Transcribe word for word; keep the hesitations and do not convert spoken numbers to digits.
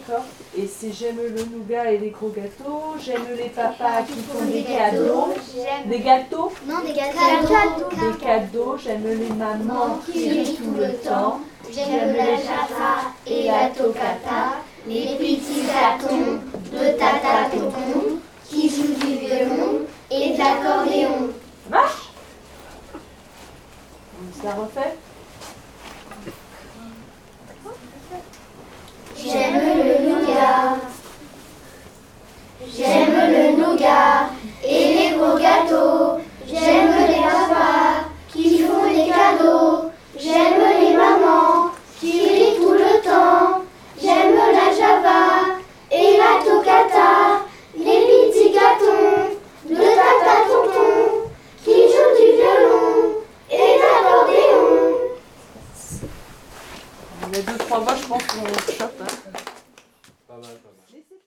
d'accord. Et c'est j'aime le nougat et les gros gâteaux, j'aime les papas qui font des cadeaux. Des gâteaux? Non, des cadeaux. Des cadeaux, j'aime les mamans qui rient tout le temps. J'aime la java et la toccata, les petits gâtons de tata tonton qui jouent du violon et de l'accordéon. Ça marche? On se la refait? J'aime le nougat, j'aime le nougat et les gros gâteaux. J'aime les papas qui font des cadeaux. J'aime les mamans qui rient tout le temps. J'aime la java et la toccata, les petits gâtons de tata tonton qui jouent du violon et d'accordéon. Il y a deux, trois mois, je pense qu'on chope. Hein. Pas mal, pas mal.